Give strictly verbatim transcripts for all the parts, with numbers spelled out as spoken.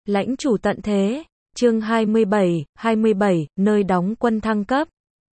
Lãnh chủ tận thế. Chương hai mươi bảy, hai mươi bảy, nơi đóng quân thăng cấp.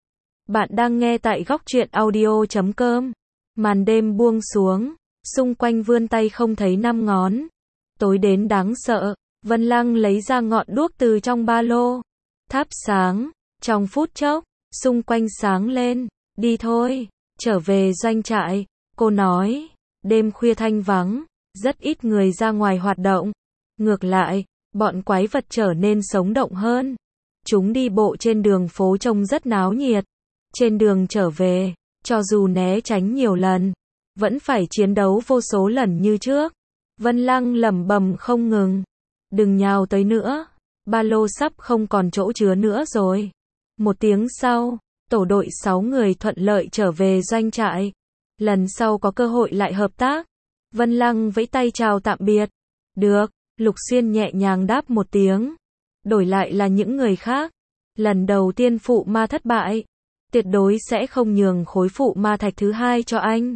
Bạn đang nghe tại góc truyện audio chấm com. Màn đêm buông xuống, xung quanh vươn tay không thấy năm ngón. Tối đến đáng sợ, Vân Lăng lấy ra ngọn đuốc từ trong ba lô. Thắp sáng, trong phút chốc, xung quanh sáng lên. Đi thôi, trở về doanh trại, cô nói. Đêm khuya thanh vắng, rất ít người ra ngoài hoạt động. Ngược lại, bọn quái vật trở nên sống động hơn. Chúng đi bộ trên đường phố trông rất náo nhiệt. Trên đường trở về, cho dù né tránh nhiều lần, vẫn phải chiến đấu vô số lần như trước. Vân Lăng lẩm bẩm không ngừng. Đừng nhào tới nữa, ba lô sắp không còn chỗ chứa nữa rồi. Một tiếng sau, tổ đội sáu người thuận lợi trở về doanh trại. Lần sau có cơ hội lại hợp tác. Vân Lăng vẫy tay chào tạm biệt. Được, Lục Xuyên nhẹ nhàng đáp một tiếng. Đổi lại là những người khác. Lần đầu tiên phụ ma thất bại, tuyệt đối sẽ không nhường khối phụ ma thạch thứ hai cho anh.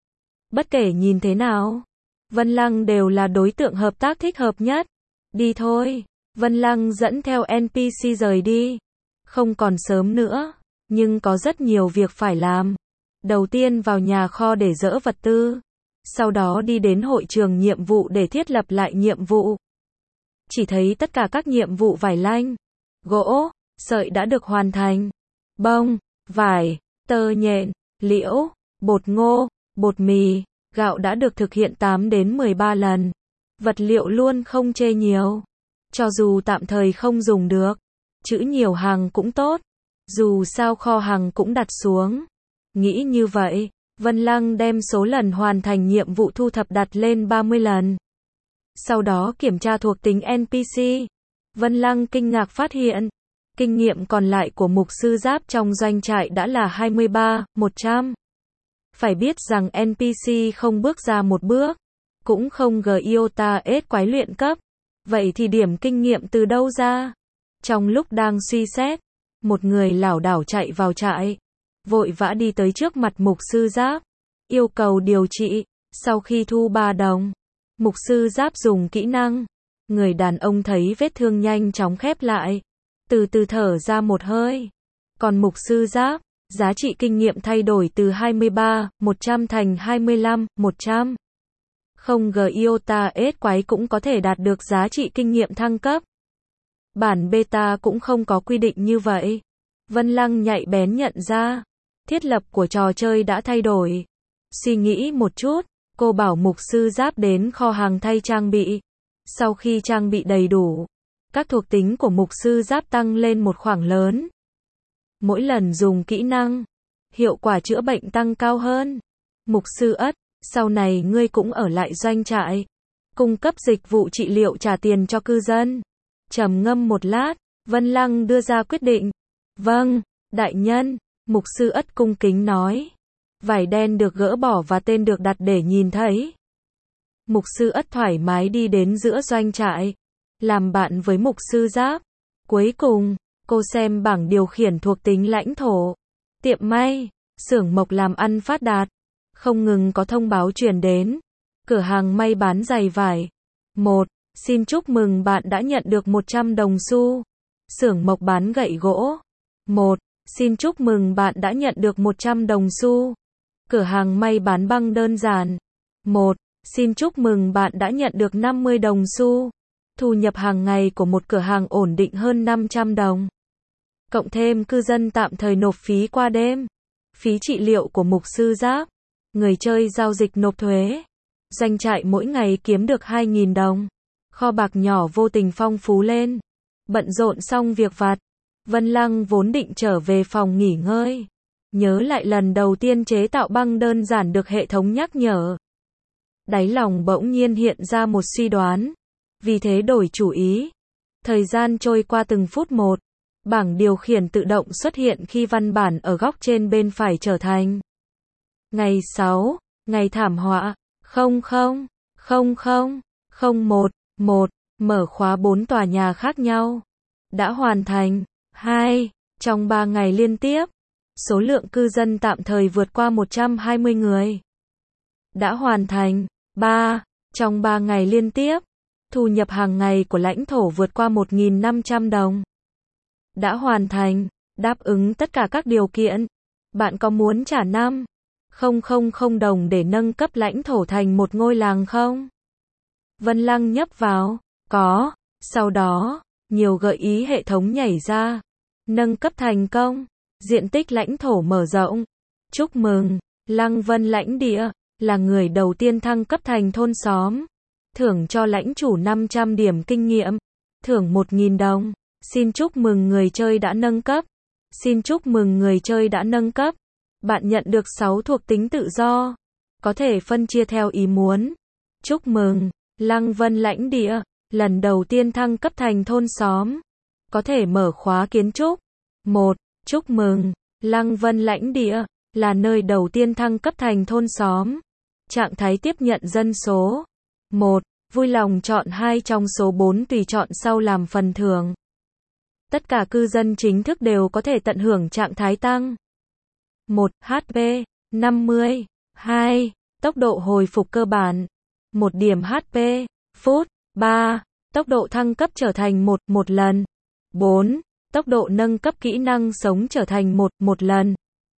Bất kể nhìn thế nào, Vân Lăng đều là đối tượng hợp tác thích hợp nhất. Đi thôi, Vân Lăng dẫn theo en pê xê rời đi. Không còn sớm nữa, nhưng có rất nhiều việc phải làm. Đầu tiên vào nhà kho để dỡ vật tư. Sau đó đi đến hội trường nhiệm vụ để thiết lập lại nhiệm vụ. Chỉ thấy tất cả các nhiệm vụ vải lanh, gỗ, sợi đã được hoàn thành. Bông, vải, tơ nhện, liễu, bột ngô, bột mì, gạo đã được thực hiện tám đến mười ba lần. Vật liệu luôn không chê nhiều. Cho dù tạm thời không dùng được, trữ nhiều hàng cũng tốt. Dù sao kho hàng cũng đặt xuống. Nghĩ như vậy, Vân Lăng đem số lần hoàn thành nhiệm vụ thu thập đặt lên ba mươi lần. Sau đó kiểm tra thuộc tính en pê xê. Vân Lăng kinh ngạc phát hiện, kinh nghiệm còn lại của mục sư giáp trong doanh trại đã là hai mươi ba, một trăm. Phải biết rằng en pê xê không bước ra một bước, cũng không gờ iota S quái luyện cấp. Vậy thì điểm kinh nghiệm từ đâu ra? Trong lúc đang suy xét, một người lảo đảo chạy vào trại, vội vã đi tới trước mặt mục sư giáp, yêu cầu điều trị. Sau khi thu ba đồng, mục sư giáp dùng kỹ năng. Người đàn ông thấy vết thương nhanh chóng khép lại, từ từ thở ra một hơi. Còn mục sư giáp, giá trị kinh nghiệm thay đổi từ hai mươi ba, một trăm thành hai mươi lăm, một trăm. Không gờ iota S quái cũng có thể đạt được giá trị kinh nghiệm thăng cấp. Bản beta cũng không có quy định như vậy. Vân Lăng nhạy bén nhận ra, thiết lập của trò chơi đã thay đổi. Suy nghĩ một chút, cô bảo mục sư giáp đến kho hàng thay trang bị. Sau khi trang bị đầy đủ, các thuộc tính của mục sư giáp tăng lên một khoảng lớn. Mỗi lần dùng kỹ năng, hiệu quả chữa bệnh tăng cao hơn. Mục sư ất, sau này ngươi cũng ở lại doanh trại, cung cấp dịch vụ trị liệu trả tiền cho cư dân. Trầm ngâm một lát, Vân Lăng đưa ra quyết định. Vâng, đại nhân, mục sư ất cung kính nói. Vải đen được gỡ bỏ và tên được đặt để nhìn thấy. Mục sư ất thoải mái đi đến giữa doanh trại, làm bạn với mục sư giáp. Cuối cùng, cô xem bảng điều khiển thuộc tính lãnh thổ. Tiệm may, xưởng mộc làm ăn phát đạt. Không ngừng có thông báo truyền đến. Cửa hàng may bán giày vải. một. Xin chúc mừng bạn đã nhận được một trăm đồng xu. Xưởng mộc bán gậy gỗ. một. Xin chúc mừng bạn đã nhận được một trăm đồng xu. Cửa hàng may bán băng đơn giản. một. Xin chúc mừng bạn đã nhận được năm mươi đồng xu. Thu nhập hàng ngày của một cửa hàng ổn định hơn năm trăm đồng. Cộng thêm cư dân tạm thời nộp phí qua đêm. Phí trị liệu của mục sư giáp. Người chơi giao dịch nộp thuế. Doanh trại mỗi ngày kiếm được hai nghìn đồng. Kho bạc nhỏ vô tình phong phú lên. Bận rộn xong việc vặt, Vân Lăng vốn định trở về phòng nghỉ ngơi. Nhớ lại lần đầu tiên chế tạo băng đơn giản được hệ thống nhắc nhở. Đáy lòng bỗng nhiên hiện ra một suy đoán. Vì thế đổi chủ ý. Thời gian trôi qua từng phút một. Bảng điều khiển tự động xuất hiện khi văn bản ở góc trên bên phải trở thành. Ngày sáu, ngày thảm họa, không không, không không, không một, một, mở khóa bốn tòa nhà khác nhau. Đã hoàn thành. hai. Trong ba ngày liên tiếp, số lượng cư dân tạm thời vượt qua một trăm hai mươi người. Đã hoàn thành. ba. Trong ba ngày liên tiếp, Thu nhập hàng ngày của lãnh thổ vượt qua một nghìn năm trăm đồng. Đã hoàn thành, đáp ứng tất cả các điều kiện. Bạn có muốn trả năm nghìn đồng để nâng cấp lãnh thổ thành một ngôi làng không? Vân Lăng nhấp vào, có. Sau đó, nhiều gợi ý hệ thống nhảy ra. Nâng cấp thành công, diện tích lãnh thổ mở rộng. Chúc mừng, Lăng Vân lãnh địa, là người đầu tiên thăng cấp thành thôn xóm. Thưởng cho lãnh chủ năm trăm điểm kinh nghiệm. Thưởng một nghìn đồng. Xin chúc mừng người chơi đã nâng cấp. Xin chúc mừng người chơi đã nâng cấp. Bạn nhận được sáu thuộc tính tự do. Có thể phân chia theo ý muốn. Chúc mừng, Lăng Vân lãnh địa, lần đầu tiên thăng cấp thành thôn xóm. Có thể mở khóa kiến trúc. một. Chúc mừng, Lăng Vân lãnh địa, là nơi đầu tiên thăng cấp thành thôn xóm. Trạng thái tiếp nhận dân số. một. Vui lòng chọn hai trong số bốn tùy chọn sau làm phần thưởng. Tất cả cư dân chính thức đều có thể tận hưởng trạng thái tăng. một. hát pê, năm mươi. hai. Tốc độ hồi phục cơ bản. một điểm hát pê, phút. ba. Tốc độ thăng cấp trở thành một, một lần. bốn. Tốc độ nâng cấp kỹ năng sống trở thành một, một lần.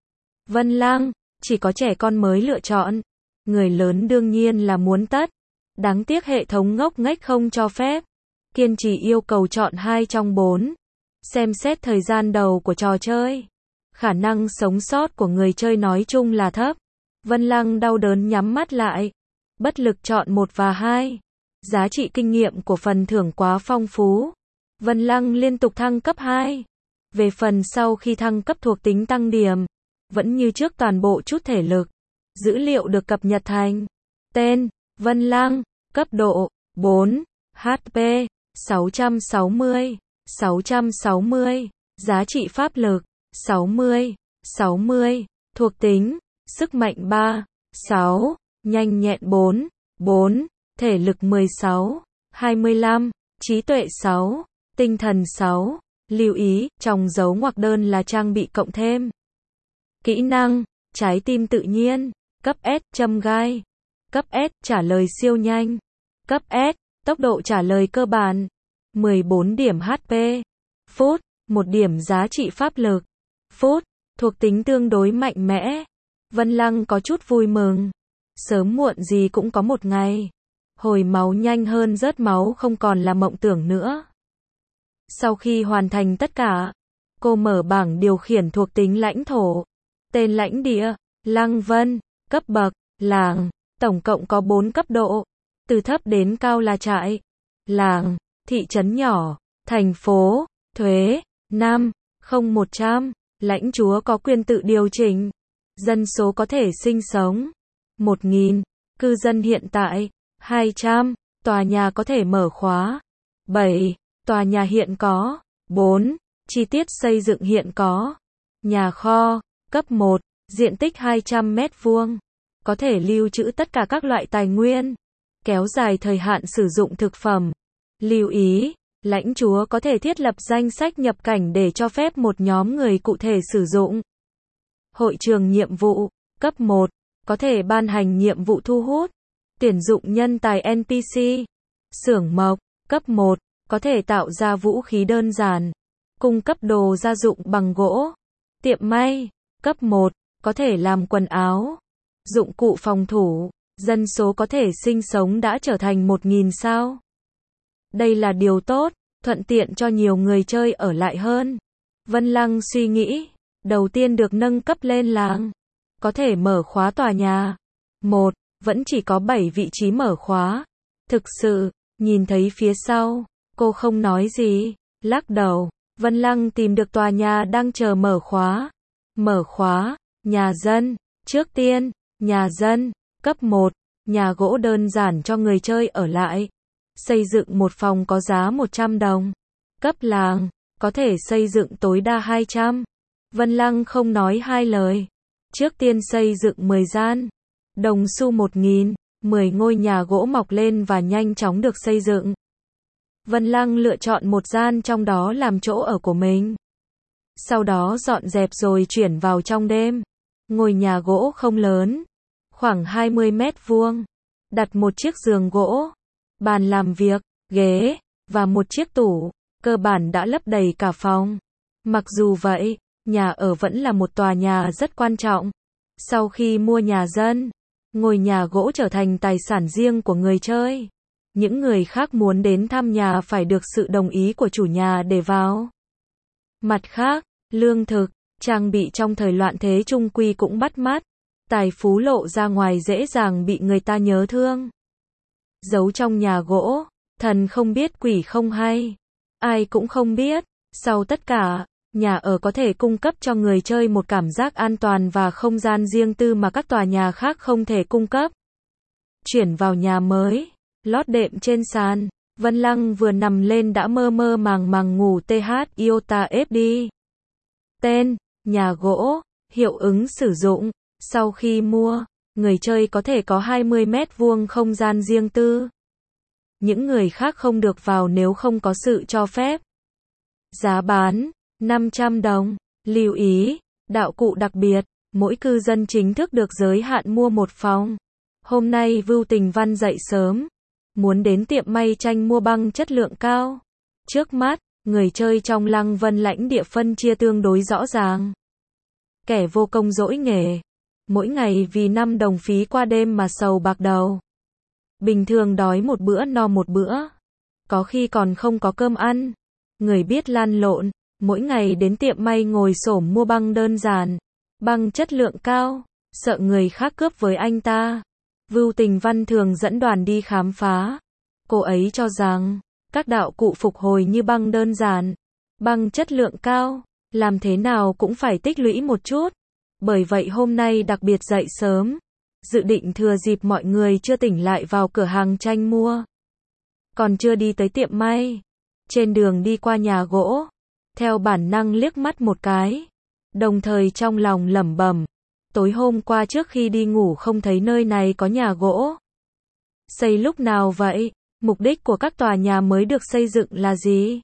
Vân Lăng, chỉ có trẻ con mới lựa chọn. Người lớn đương nhiên là muốn tất. Đáng tiếc hệ thống ngốc nghếch không cho phép. Kiên trì yêu cầu chọn hai trong bốn. Xem xét thời gian đầu của trò chơi. Khả năng sống sót của người chơi nói chung là thấp. Vân Lăng đau đớn nhắm mắt lại. Bất lực chọn một và hai. Giá trị kinh nghiệm của phần thưởng quá phong phú. Vân Lăng liên tục thăng cấp hai. Về phần sau khi thăng cấp thuộc tính tăng điểm, vẫn như trước toàn bộ chút thể lực. Dữ liệu được cập nhật thành tên, Vân Lăng, cấp độ, bốn, hát pê, sáu trăm sáu mươi, sáu trăm sáu mươi, giá trị pháp lực, sáu mươi, sáu mươi, thuộc tính, sức mạnh ba, sáu, nhanh nhẹn bốn, bốn, thể lực mười sáu, hai mươi lăm, trí tuệ sáu, tinh thần sáu, lưu ý, trong dấu ngoặc đơn là trang bị cộng thêm. Kỹ năng, trái tim tự nhiên, cấp S, châm gai, cấp S, trả lời siêu nhanh, cấp S, tốc độ trả lời cơ bản, mười bốn điểm hát pê, phút, một điểm giá trị pháp lực, phút, thuộc tính tương đối mạnh mẽ. Vân Lăng có chút vui mừng, sớm muộn gì cũng có một ngày, hồi máu nhanh hơn rớt máu không còn là mộng tưởng nữa. Sau khi hoàn thành tất cả, cô mở bảng điều khiển thuộc tính lãnh thổ, tên lãnh địa, Lăng Vân, cấp bậc, làng, tổng cộng có bốn cấp độ, từ thấp đến cao là trại, làng, thị trấn nhỏ, thành phố, thuế, năm, không một trăm, lãnh chúa có quyền tự điều chỉnh, dân số có thể sinh sống, một nghìn, cư dân hiện tại, hai trăm, tòa nhà có thể mở khóa, bảy, tòa nhà hiện có, bốn, chi tiết xây dựng hiện có, nhà kho, cấp một, diện tích hai trăm mét vuông, có thể lưu trữ tất cả các loại tài nguyên, kéo dài thời hạn sử dụng thực phẩm. Lưu ý, lãnh chúa có thể thiết lập danh sách nhập cảnh để cho phép một nhóm người cụ thể sử dụng. Hội trường nhiệm vụ, cấp một, có thể ban hành nhiệm vụ thu hút, tuyển dụng nhân tài en pê xê. Xưởng mộc, cấp một, có thể tạo ra vũ khí đơn giản, cung cấp đồ gia dụng bằng gỗ. Tiệm may, cấp một, có thể làm quần áo, dụng cụ phòng thủ, dân số có thể sinh sống đã trở thành một nghìn sao. Đây là điều tốt, thuận tiện cho nhiều người chơi ở lại hơn. Vân Lăng suy nghĩ, đầu tiên được nâng cấp lên làng, có thể mở khóa tòa nhà. Một, vẫn chỉ có bảy vị trí mở khóa. Thực sự, nhìn thấy phía sau, cô không nói gì, lắc đầu. Vân Lăng tìm được tòa nhà đang chờ mở khóa. Mở khóa, nhà dân, trước tiên, nhà dân, cấp một, nhà gỗ đơn giản cho người chơi ở lại. Xây dựng một phòng có giá một trăm đồng. Cấp làng, có thể xây dựng tối đa hai trăm. Vân Lăng không nói hai lời. Trước tiên xây dựng mười gian. Đồng xu một nghìn, mười ngôi nhà gỗ mọc lên và nhanh chóng được xây dựng. Vân Lăng lựa chọn một gian trong đó làm chỗ ở của mình. Sau đó dọn dẹp rồi chuyển vào trong đêm. Ngôi nhà gỗ không lớn, khoảng hai mươi mét vuông. Đặt một chiếc giường gỗ, bàn làm việc, ghế, và một chiếc tủ, cơ bản đã lấp đầy cả phòng. Mặc dù vậy, nhà ở vẫn là một tòa nhà rất quan trọng. Sau khi mua nhà dân, ngôi nhà gỗ trở thành tài sản riêng của người chơi. Những người khác muốn đến thăm nhà phải được sự đồng ý của chủ nhà để vào. Mặt khác, lương thực, trang bị trong thời loạn thế chung quy cũng bắt mắt. Tài phú lộ ra ngoài dễ dàng bị người ta nhớ thương. Giấu trong nhà gỗ, thần không biết quỷ không hay. Ai cũng không biết. Sau tất cả, nhà ở có thể cung cấp cho người chơi một cảm giác an toàn và không gian riêng tư mà các tòa nhà khác không thể cung cấp. Chuyển vào nhà mới, lót đệm trên sàn, Vân Lăng vừa nằm lên đã mơ mơ màng màng ngủ tê hát Iota ép đê. Tên, nhà gỗ, hiệu ứng sử dụng, sau khi mua, người chơi có thể có hai mươi mét vuông không gian riêng tư. Những người khác không được vào nếu không có sự cho phép. Giá bán, năm trăm đồng. Lưu ý, đạo cụ đặc biệt, mỗi cư dân chính thức được giới hạn mua một phòng. Hôm nay Vưu Tình Văn dậy sớm, muốn đến tiệm may tranh mua băng chất lượng cao. Trước mắt, người chơi trong Lăng Vân lãnh địa phân chia tương đối rõ ràng. Kẻ vô công dỗi nghề, mỗi ngày vì năm đồng phí qua đêm mà sầu bạc đầu. Bình thường đói một bữa no một bữa, có khi còn không có cơm ăn. Người biết lăn lộn, mỗi ngày đến tiệm may ngồi xổm mua băng đơn giản, băng chất lượng cao, sợ người khác cướp với anh ta. Vưu Tình Văn thường dẫn đoàn đi khám phá. Cô ấy cho rằng, các đạo cụ phục hồi như băng đơn giản, băng chất lượng cao, làm thế nào cũng phải tích lũy một chút. Bởi vậy hôm nay đặc biệt dậy sớm, dự định thừa dịp mọi người chưa tỉnh lại vào cửa hàng tranh mua. Còn chưa đi tới tiệm may, trên đường đi qua nhà gỗ, theo bản năng liếc mắt một cái, đồng thời trong lòng lẩm bẩm, tối hôm qua trước khi đi ngủ không thấy nơi này có nhà gỗ. Xây lúc nào vậy? Mục đích của các tòa nhà mới được xây dựng là gì?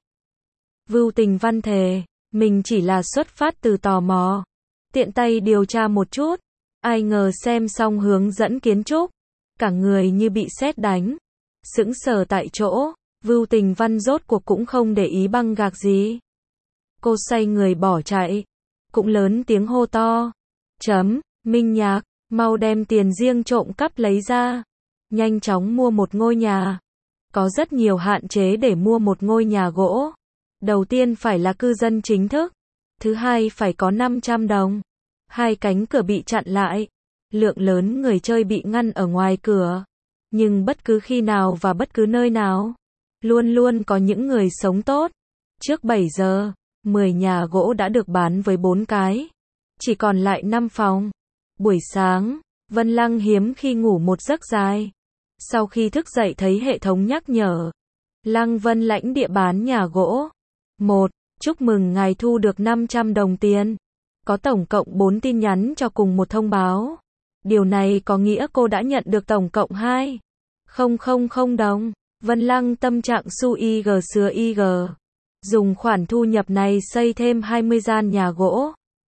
Vưu Tình Văn thề, mình chỉ là xuất phát từ tò mò, tiện tay điều tra một chút. Ai ngờ xem xong hướng dẫn kiến trúc, cả người như bị sét đánh, sững sờ tại chỗ. Vưu Tình Văn rốt cuộc cũng không để ý băng gạc gì. Cô xoay người bỏ chạy, cũng lớn tiếng hô to. Chấm, Minh Nhạc, mau đem tiền riêng trộm cắp lấy ra. Nhanh chóng mua một ngôi nhà. Có rất nhiều hạn chế để mua một ngôi nhà gỗ. Đầu tiên phải là cư dân chính thức. Thứ hai phải có năm trăm đồng. Hai cánh cửa bị chặn lại. Lượng lớn người chơi bị ngăn ở ngoài cửa. Nhưng bất cứ khi nào và bất cứ nơi nào, luôn luôn có những người sống tốt. Trước bảy giờ, mười nhà gỗ đã được bán với bốn cái. Chỉ còn lại năm phòng. Buổi sáng, Vân Lăng hiếm khi ngủ một giấc dài. Sau khi thức dậy thấy hệ thống nhắc nhở. Lăng Vân lãnh địa bán nhà gỗ. một. Chúc mừng ngài thu được năm trăm đồng tiền. Có tổng cộng bốn tin nhắn cho cùng một thông báo. Điều này có nghĩa cô đã nhận được tổng cộng hai nghìn đồng. Vân Lăng tâm trạng su ig sứa ig. Dùng khoản thu nhập này xây thêm hai mươi gian nhà gỗ.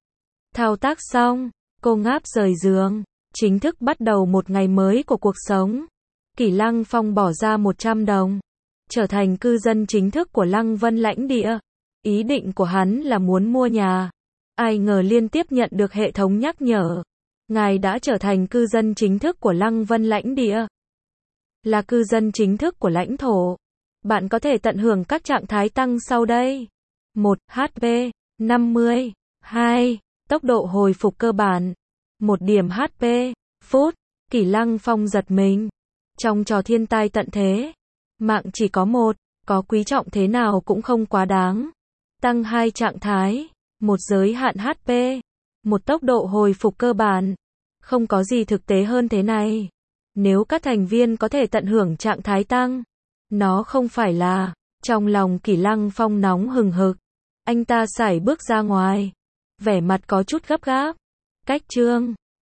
Thao tác xong, cô ngáp rời giường, chính thức bắt đầu một ngày mới của cuộc sống. Kỷ Lăng Phong bỏ ra một trăm đồng, trở thành cư dân chính thức của Lăng Vân lãnh địa. Ý định của hắn là muốn mua nhà. Ai ngờ liên tiếp nhận được hệ thống nhắc nhở. Ngài đã trở thành cư dân chính thức của Lăng Vân lãnh địa. Là cư dân chính thức của lãnh thổ. Bạn có thể tận hưởng các trạng thái tăng sau đây. một. hát pê, năm mươi. hai. Tốc độ hồi phục cơ bản. một điểm hát pê, phút. Kỷ Lăng Phong giật mình. Trong trò thiên tai tận thế, mạng chỉ có một, có quý trọng thế nào cũng không quá đáng. Tăng hai trạng thái, một giới hạn hát pê, một tốc độ hồi phục cơ bản. Không có gì thực tế hơn thế này. Nếu các thành viên có thể tận hưởng trạng thái tăng, nó không phải là. Trong lòng Kỷ Lăng Phong nóng hừng hực. Anh ta sải bước ra ngoài, vẻ mặt có chút gấp gáp. Cách chương